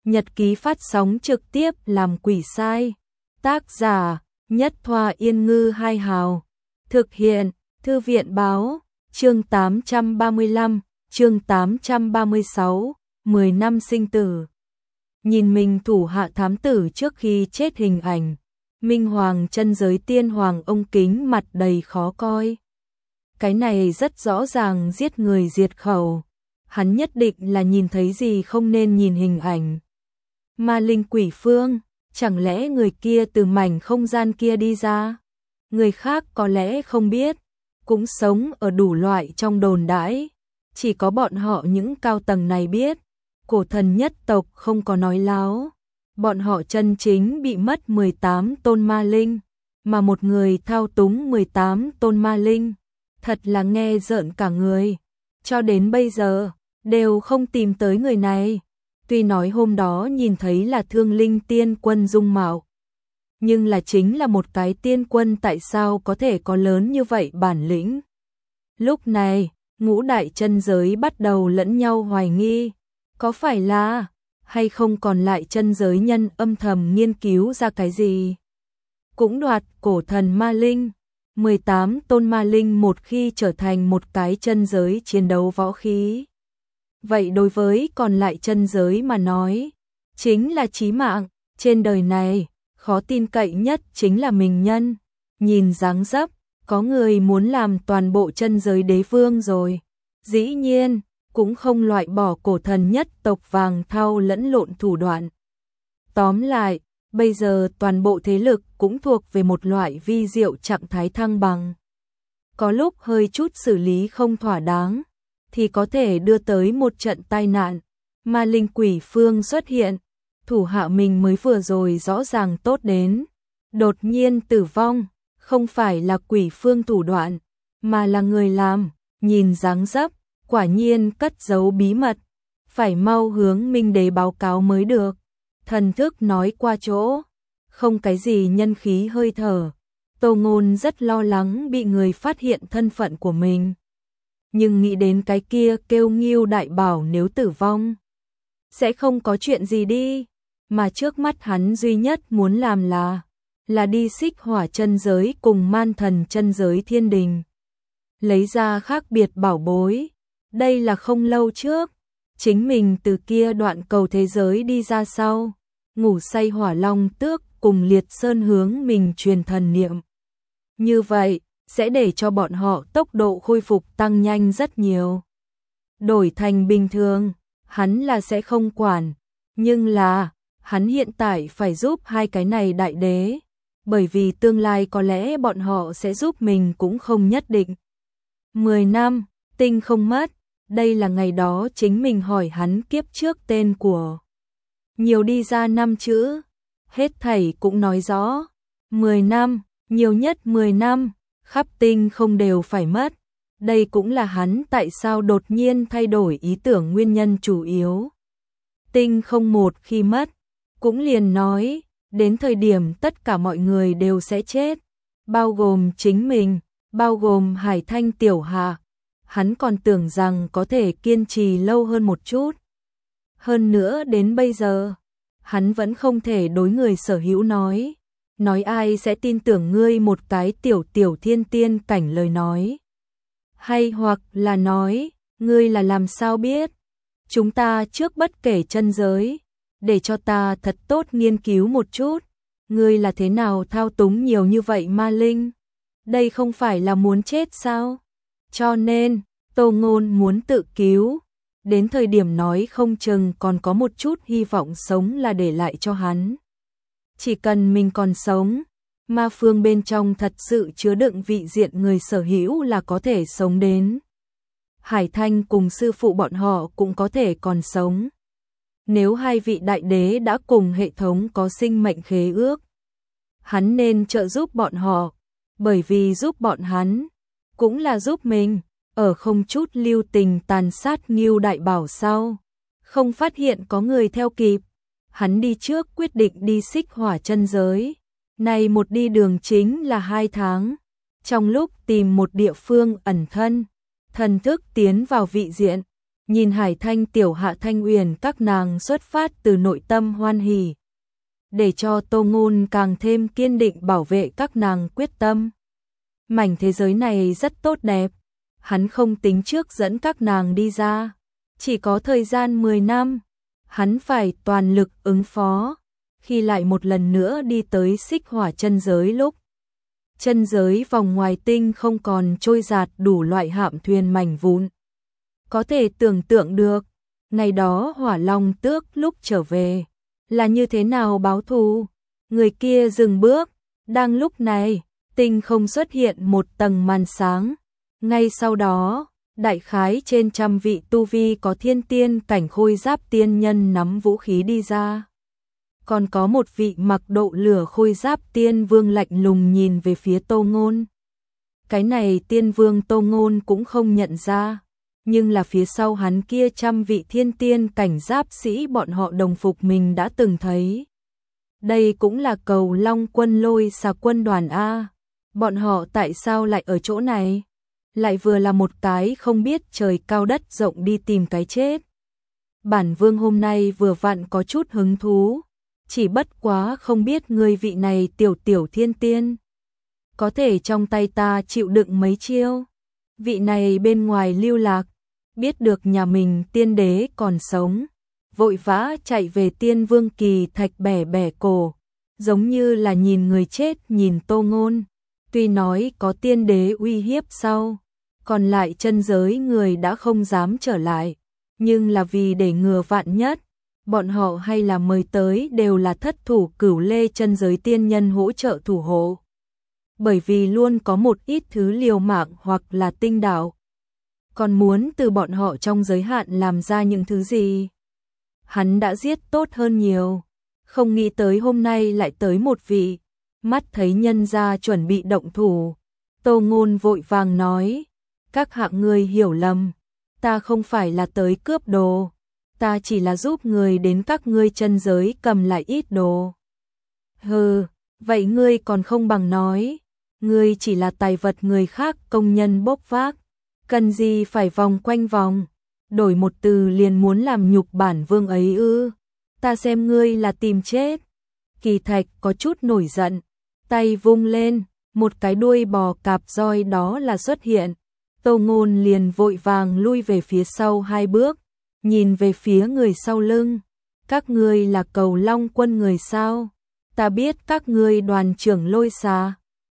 Nhật ký phát sóng trực tiếp làm quỷ sai. Tác giả Nhất Thoa Yên Ngư Hai Hào. Thực hiện Thư viện Báo. Chương 835, chương 836, 10 năm sinh tử. Nhìn mình thủ hạ thám tử trước khi chết hình ảnh, Minh Hoàng chân giới tiên hoàng ông kính mặt đầy khó coi. Cái này rất rõ ràng giết người diệt khẩu. Hắn nhất định là nhìn thấy gì không nên nhìn hình ảnh. Ma linh quỷ phương, chẳng lẽ người kia từ mảnh không gian kia đi ra? Người khác có lẽ không biết, cũng sống ở đủ loại trong đồn đãi. Chỉ có bọn họ những cao tầng này biết, cổ thần nhất tộc không có nói láo. Bọn họ chân chính bị mất 18 tôn ma linh, mà một người thao túng 18 tôn ma linh. Thật là nghe rợn cả người. Cho đến bây giờ, đều không tìm tới người này. Tuy nói hôm đó nhìn thấy là Thương Linh tiên quân dung mạo, nhưng là chính là một cái tiên quân, tại sao có thể có lớn như vậy bản lĩnh. Lúc này, ngũ đại chân giới bắt đầu lẫn nhau hoài nghi, có phải là hay không còn lại chân giới nhân âm thầm nghiên cứu ra cái gì. Cũng đoạt cổ thần ma linh, 18 tôn ma linh một khi trở thành một cái chân giới chiến đấu võ khí. Vậy đối với còn lại chân giới mà nói, chính là chí mạng. Trên đời này, khó tin cậy nhất chính là mình nhân. Nhìn dáng dấp, có người muốn làm toàn bộ chân giới đế vương rồi. Dĩ nhiên, cũng không loại bỏ cổ thần nhất tộc vàng thau lẫn lộn thủ đoạn. Tóm lại, bây giờ toàn bộ thế lực cũng thuộc về một loại vi diệu trạng thái thăng bằng. Có lúc hơi chút xử lý không thỏa đáng, thì có thể đưa tới một trận tai nạn. Ma linh quỷ phương xuất hiện, thủ hạ mình mới vừa rồi rõ ràng tốt đến, đột nhiên tử vong, không phải là quỷ phương thủ đoạn, mà là người làm. Nhìn dáng dấp, quả nhiên cất giấu bí mật, phải mau hướng Minh Đế báo cáo mới được. Thần thức nói qua chỗ, không cái gì nhân khí hơi thở. Tô Ngôn rất lo lắng bị người phát hiện thân phận của mình. Nhưng nghĩ đến cái kia kêu Ngưu đại bảo nếu tử vong, sẽ không có chuyện gì đi. Mà trước mắt hắn duy nhất muốn làm là đi Xích Hỏa chân giới cùng Man Thần chân giới thiên đình, lấy ra khác biệt bảo bối. Đây là không lâu trước, chính mình từ kia đoạn cầu thế giới đi ra sau, ngủ say Hỏa Long Tước cùng Liệt Sơn hướng mình truyền thần niệm. Như vậy, sẽ để cho bọn họ tốc độ khôi phục tăng nhanh rất nhiều. Đổi thành bình thường, hắn là sẽ không quản, nhưng là hắn hiện tại phải giúp hai cái này đại đế, bởi vì tương lai có lẽ bọn họ sẽ giúp mình cũng không nhất định. 10 năm, tinh không mất, đây là ngày đó chính mình hỏi hắn kiếp trước tên của. Nhiều đi ra 5 chữ, hết thảy cũng nói rõ. 10 năm, nhiều nhất 10 năm, khắp tinh không đều phải mất. Đây cũng là hắn tại sao đột nhiên thay đổi ý tưởng nguyên nhân chủ yếu. Tinh không một khi mất, cũng liền nói, đến thời điểm tất cả mọi người đều sẽ chết, bao gồm chính mình, bao gồm Hải Thanh tiểu hạ. Hắn còn tưởng rằng có thể kiên trì lâu hơn một chút. Hơn nữa đến bây giờ, hắn vẫn không thể đối người sở hữu nói ai sẽ tin tưởng ngươi một cái tiểu thiên tiên cảnh lời nói. Hay hoặc là nói, ngươi là làm sao biết? Chúng ta trước bất kể chân giới, để cho ta thật tốt nghiên cứu một chút, ngươi là thế nào thao túng nhiều như vậy ma linh? Đây không phải là muốn chết sao? Cho nên, Tô Ngôn muốn tự cứu, đến thời điểm nói không chừng còn có một chút hy vọng sống là để lại cho hắn. Chỉ cần mình còn sống, ma phương bên trong thật sự chứa đựng vị diện người sở hữu là có thể sống đến. Hải Thanh cùng sư phụ bọn họ cũng có thể còn sống. Nếu hai vị đại đế đã cùng hệ thống có sinh mệnh khế ước, hắn nên trợ giúp bọn họ, bởi vì giúp bọn hắn, cũng là giúp mình, ở không chút lưu tình tàn sát Ngưu đại bảo sau. Không phát hiện có người theo kịp, hắn đi trước quyết định đi Xích Hỏa chân giới. Này một đi đường chính là 2 tháng, trong lúc tìm một địa phương ẩn thân, thần thức tiến vào vị diện, nhìn Hải Thanh Tiểu Hạ Thanh Uyển các nàng xuất phát từ nội tâm hoan hỉ, để cho Tô Ngôn càng thêm kiên định bảo vệ các nàng quyết tâm. Mảnh thế giới này rất tốt đẹp, hắn không tính trước dẫn các nàng đi ra, chỉ có thời gian 10 năm, hắn phải toàn lực ứng phó. Khi lại một lần nữa đi tới Xích Hỏa chân giới lúc, chân giới vòng ngoài tinh không còn trôi dạt đủ loại hạm thuyền mảnh vụn. Có thể tưởng tượng được, ngày đó Hỏa Long Tước lúc trở về, là như thế nào báo thù. Người kia dừng bước, đang lúc này, tinh không xuất hiện một tầng màn sáng. Ngay sau đó, đại khái trên 100 vị tu vi có thiên tiên cảnh khôi giáp tiên nhân nắm vũ khí đi ra. Còn có một vị mặc độ lửa khôi giáp tiên vương lạnh lùng nhìn về phía Tô Ngôn. Cái này tiên vương Tô Ngôn cũng không nhận ra, nhưng là phía sau hắn kia 100 vị thiên tiên cảnh giáp sĩ bọn họ đồng phục mình đã từng thấy. Đây cũng là Cầu Long quân Lôi Xà quân đoàn A. Bọn họ tại sao lại ở chỗ này? Lại vừa là một cái không biết trời cao đất rộng đi tìm cái chết. Bản vương hôm nay vừa vặn có chút hứng thú, chỉ bất quá không biết người vị này tiểu thiên tiên có thể trong tay ta chịu đựng mấy chiêu. Vị này bên ngoài lưu lạc, biết được nhà mình tiên đế còn sống, vội vã chạy về Tiên Vương Kỳ Thạch bẻ bẻ cổ, giống như là nhìn người chết nhìn Tô Ngôn. Tuy nói có tiên đế uy hiếp sau, còn lại chân giới người đã không dám trở lại, nhưng là vì để ngừa vạn nhất, bọn họ hay là mời tới đều là thất thủ Cửu Lê chân giới tiên nhân hỗ trợ thủ hộ. Bởi vì luôn có một ít thứ liều mạng hoặc là tinh đạo, còn muốn từ bọn họ trong giới hạn làm ra những thứ gì. Hắn đã giết tốt hơn nhiều, không nghĩ tới hôm nay lại tới một vị, mắt thấy nhân gia chuẩn bị động thủ. Tô Ngôn vội vàng nói, các hạng người hiểu lầm, ta không phải là tới cướp đồ, ta chỉ là giúp người đến các ngươi chân giới cầm lại ít đồ. Hừ, vậy ngươi còn không bằng nói, ngươi chỉ là tài vật người khác công nhân bốc vác, cần gì phải vòng quanh vòng, đổi một từ liền muốn làm nhục bản vương ấy ư? Ta xem ngươi là tìm chết. Kỳ Thạch có chút nổi giận, tay vung lên, một cái đuôi bò cạp roi đó là xuất hiện. Tô Ngôn liền vội vàng lui về phía sau 2 bước, nhìn về phía người sau lưng. Các ngươi là Cầu Long quân người sao? Ta biết các ngươi đoàn trưởng Lôi Xà.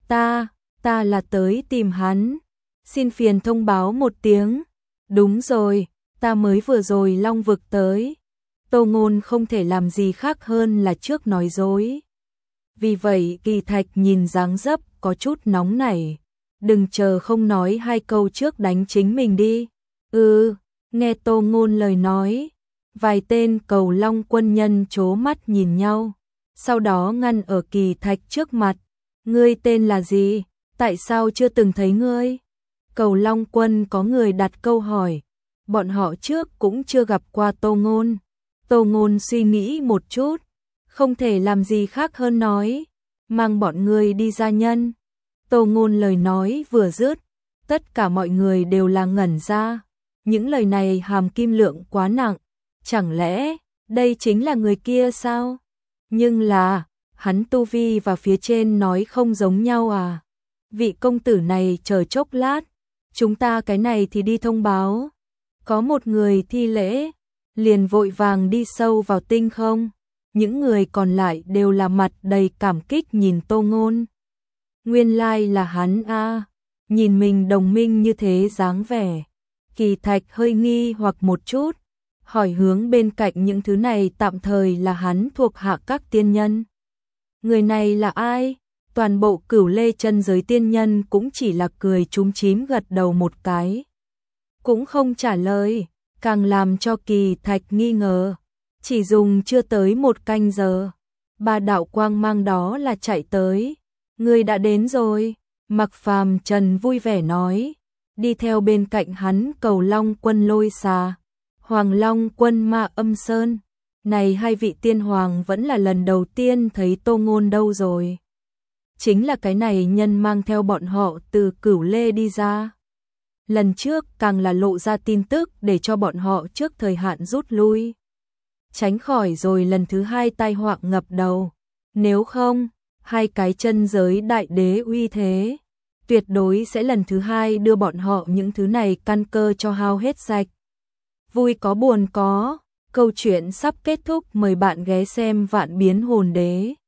Ta là tới tìm hắn. Xin phiền thông báo một tiếng. Đúng rồi, ta mới vừa rồi Long vực tới. Tô Ngôn không thể làm gì khác hơn là trước nói dối. Vì vậy Kỳ Thạch nhìn dáng dấp có chút nóng nảy. Đừng chờ không nói 2 câu trước đánh chính mình đi. Nghe Tô Ngôn lời nói, vài tên Cầu Long quân nhân chố mắt nhìn nhau, sau đó ngăn ở Kỳ Thạch trước mặt. Ngươi tên là gì? Tại sao chưa từng thấy ngươi? Cầu Long quân có người đặt câu hỏi, bọn họ trước cũng chưa gặp qua Tô Ngôn. Tô Ngôn suy nghĩ một chút, không thể làm gì khác hơn nói, mang bọn ngươi đi gia nhân. Tô Ngôn lời nói vừa dứt, tất cả mọi người đều là ngẩn ra. Những lời này hàm kim lượng quá nặng, chẳng lẽ đây chính là người kia sao? Nhưng là, hắn tu vi và phía trên nói không giống nhau à? Vị công tử này chờ chốc lát, chúng ta cái này thì đi thông báo. Có một người thi lễ, liền vội vàng đi sâu vào tinh không. Những người còn lại đều là mặt đầy cảm kích nhìn Tô Ngôn. Nguyên lai là hắn a, nhìn mình đồng minh như thế dáng vẻ. Kỳ Thạch hơi nghi hoặc một chút, hỏi hướng bên cạnh những thứ này tạm thời là hắn thuộc hạ các tiên nhân. Người này là ai? Toàn bộ Cửu Lê chân giới tiên nhân cũng chỉ là cười chúm chím gật đầu một cái, cũng không trả lời, càng làm cho Kỳ Thạch nghi ngờ. Chỉ dùng chưa tới 1 canh giờ, 3 đạo quang mang đó là chạy tới. Người đã đến rồi, Mặc Phàm Trần vui vẻ nói. Đi theo bên cạnh hắn Cầu Long quân Lôi Xà, Hoàng Long quân Ma Âm Sơn. Này 2 vị tiên hoàng vẫn là lần đầu tiên thấy Tô Ngôn đâu rồi. Chính là cái này nhân mang theo bọn họ từ Cửu Lê đi ra. lần trước càng là lộ ra tin tức để cho bọn họ trước thời hạn rút lui. Tránh khỏi rồi lần thứ hai tai họa ngập đầu. Nếu không, hai cái chân giới đại đế uy thế, tuyệt đối sẽ lần thứ hai đưa bọn họ những thứ này căn cơ cho hao hết sạch. Vui có buồn có, câu chuyện sắp kết thúc, mời bạn ghé xem Vạn Biến Hồn Đế.